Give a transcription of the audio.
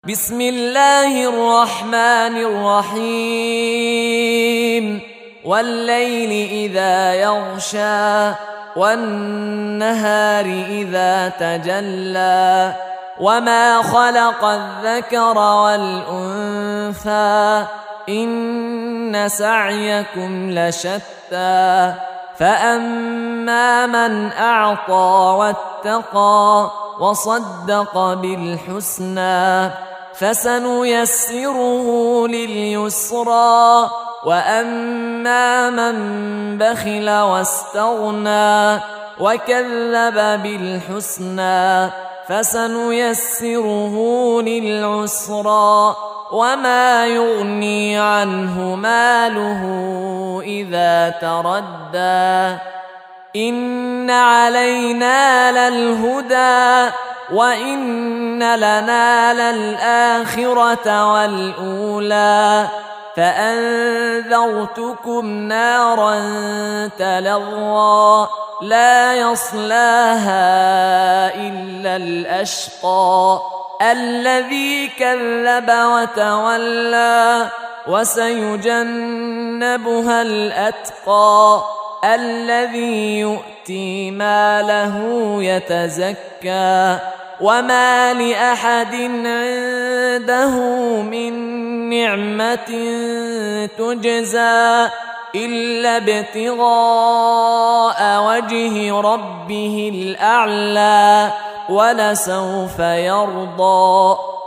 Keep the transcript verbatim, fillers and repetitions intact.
بسم الله الرحمن الرحيم والليل إذا يغشى والنهار إذا تجلى وما خلق الذكر والأنثى إن سعيكم لشتى فأما من أعطى واتقى وصدق بالحسنى فسنيسره لليسرى وأما من بخل واستغنى وكذب بالحسنى فسنيسره للعسرى وما يغني عنه ماله إذا تردى إن علينا للهدى وإن لنا للآخرة والأولى فأنذرتكم نارا تلظى لا يصلاها إلا الأشقى الذي كذب وتولى وسيجنبها الأتقى الذي يؤتي ماله يتزكى وما لأحد عنده من نعمة تجزى إلا ابتغاء وجه ربه الأعلى ولسوف يرضى